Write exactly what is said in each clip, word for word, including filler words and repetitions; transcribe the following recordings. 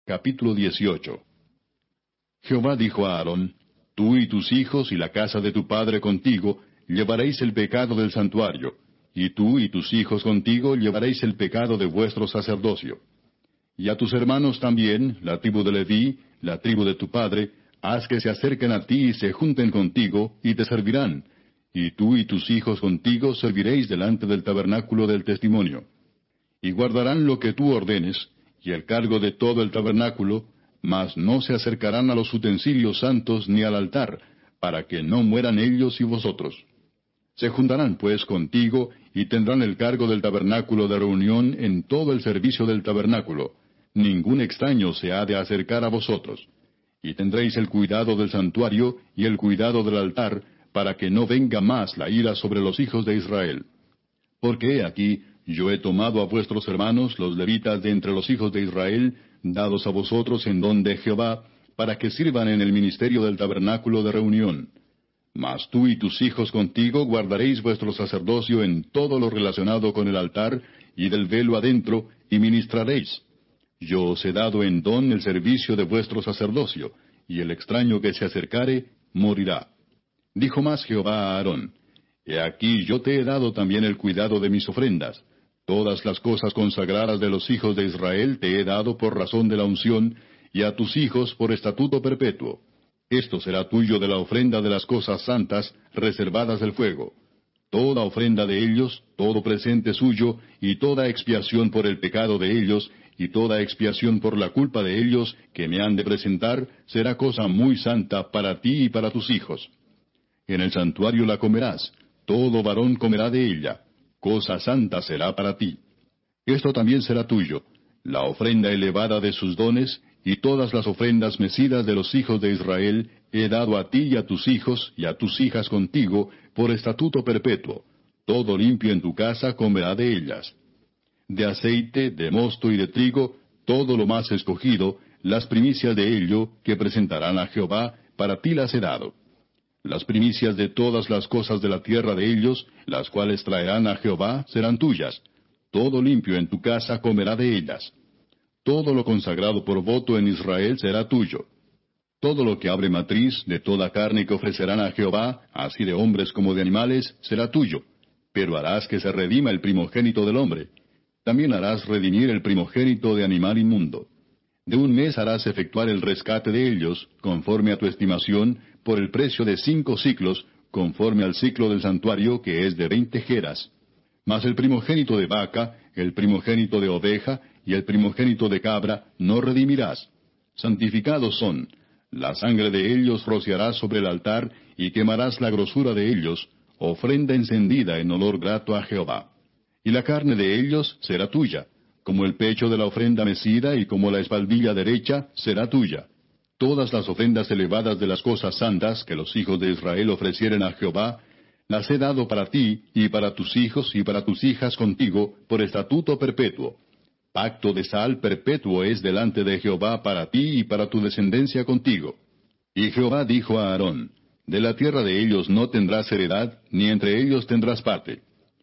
Capítulo dieciocho. Jehová dijo a Aarón: Tú y tus hijos y la casa de tu padre contigo llevaréis el pecado del santuario, y tú y tus hijos contigo llevaréis el pecado de vuestro sacerdocio. Y a tus hermanos también, la tribu de Leví, la tribu de tu padre, haz que se acerquen a ti y se junten contigo, y te servirán. Y tú y tus hijos contigo serviréis delante del tabernáculo del testimonio. Y guardarán lo que tú ordenes, y el cargo de todo el tabernáculo, mas no se acercarán a los utensilios santos ni al altar, para que no mueran ellos y vosotros. Se juntarán pues contigo, y tendrán el cargo del tabernáculo de reunión en todo el servicio del tabernáculo. Ningún extraño se ha de acercar a vosotros. Y tendréis el cuidado del santuario y el cuidado del altar, para que no venga más la ira sobre los hijos de Israel. Porque he aquí, yo he tomado a vuestros hermanos, los levitas de entre los hijos de Israel, dados a vosotros en don de Jehová, para que sirvan en el ministerio del tabernáculo de reunión. Mas tú y tus hijos contigo guardaréis vuestro sacerdocio en todo lo relacionado con el altar, y del velo adentro, y ministraréis. Yo os he dado en don el servicio de vuestro sacerdocio, y el extraño que se acercare, morirá. Dijo más Jehová a Aarón: He aquí yo te he dado también el cuidado de mis ofrendas. Todas las cosas consagradas de los hijos de Israel te he dado por razón de la unción, y a tus hijos por estatuto perpetuo. Esto será tuyo de la ofrenda de las cosas santas, reservadas del fuego. Toda ofrenda de ellos, todo presente suyo, y toda expiación por el pecado de ellos, y toda expiación por la culpa de ellos, que me han de presentar, será cosa muy santa para ti y para tus hijos. En el santuario la comerás, todo varón comerá de ella. Cosa santa será para ti. Esto también será tuyo, la ofrenda elevada de sus dones, y todas las ofrendas mecidas de los hijos de Israel, he dado a ti y a tus hijos, y a tus hijas contigo, por estatuto perpetuo. Todo limpio en tu casa comerá de ellas. De aceite, de mosto y de trigo, todo lo más escogido, las primicias de ello, que presentarán a Jehová, para ti las he dado. Las primicias de todas las cosas de la tierra de ellos, las cuales traerán a Jehová, serán tuyas. Todo limpio en tu casa comerá de ellas. Todo lo consagrado por voto en Israel será tuyo. Todo lo que abre matriz, de toda carne que ofrecerán a Jehová, así de hombres como de animales, será tuyo. Pero harás que se redima el primogénito del hombre. También harás redimir el primogénito de animal inmundo. De un mes harás efectuar el rescate de ellos, conforme a tu estimación, por el precio de cinco siclos, conforme al ciclo del santuario, que es de veinte geras. Mas el primogénito de vaca, el primogénito de oveja, y el primogénito de cabra, no redimirás. Santificados son. La sangre de ellos rociarás sobre el altar, y quemarás la grosura de ellos, ofrenda encendida en olor grato a Jehová. Y la carne de ellos será tuya, como el pecho de la ofrenda mecida y como la espaldilla derecha será tuya. Todas las ofrendas elevadas de las cosas santas que los hijos de Israel ofrecieren a Jehová, las he dado para ti y para tus hijos y para tus hijas contigo por estatuto perpetuo. Pacto de sal perpetuo es delante de Jehová para ti y para tu descendencia contigo. Y Jehová dijo a Aarón: De la tierra de ellos no tendrás heredad, ni entre ellos tendrás parte.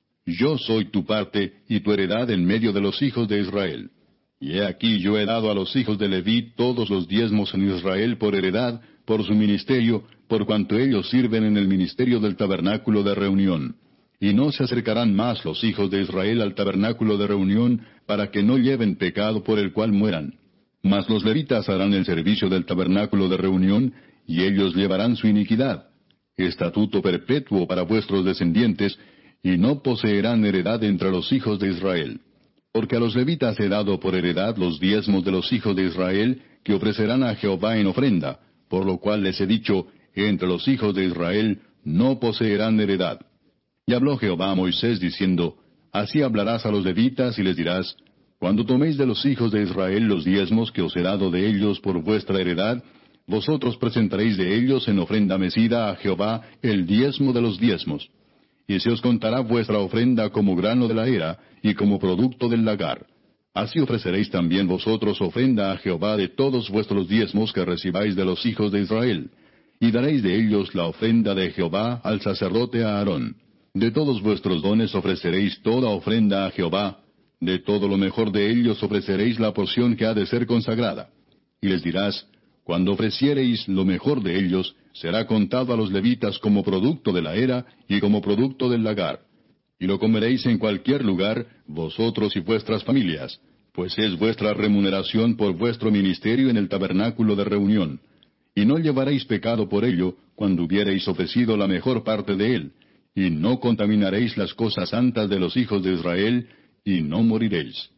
Yo soy tu parte y tu heredad en medio de los hijos de Israel. Y he aquí yo he dado a los hijos de Leví todos los diezmos en Israel por heredad, por su ministerio, por cuanto ellos sirven en el ministerio del tabernáculo de reunión. Y no se acercarán más los hijos de Israel al tabernáculo de reunión, para que no lleven pecado por el cual mueran. Mas los levitas harán el servicio del tabernáculo de reunión, y ellos llevarán su iniquidad. Estatuto perpetuo para vuestros descendientes, y no poseerán heredad entre los hijos de Israel. Porque a los levitas he dado por heredad los diezmos de los hijos de Israel, que ofrecerán a Jehová en ofrenda, por lo cual les he dicho, entre los hijos de Israel no poseerán heredad. Y habló Jehová a Moisés diciendo: Así hablarás a los levitas y les dirás: Cuando toméis de los hijos de Israel los diezmos que os he dado de ellos por vuestra heredad, vosotros presentaréis de ellos en ofrenda mecida a Jehová el diezmo de los diezmos. Y se os contará vuestra ofrenda como grano de la era, y como producto del lagar. Así ofreceréis también vosotros ofrenda a Jehová de todos vuestros diezmos que recibáis de los hijos de Israel. Y daréis de ellos la ofrenda de Jehová al sacerdote Aarón. De todos vuestros dones ofreceréis toda ofrenda a Jehová. De todo lo mejor de ellos ofreceréis la porción que ha de ser consagrada. y les dirás, cuando ofreciereis lo mejor de ellos, será contado a los levitas como producto de la era y como producto del lagar. Y lo comeréis en cualquier lugar, vosotros y vuestras familias, pues es vuestra remuneración por vuestro ministerio en el tabernáculo de reunión. Y no llevaréis pecado por ello, cuando hubiereis ofrecido la mejor parte de él, y no contaminaréis las cosas santas de los hijos de Israel, y no moriréis.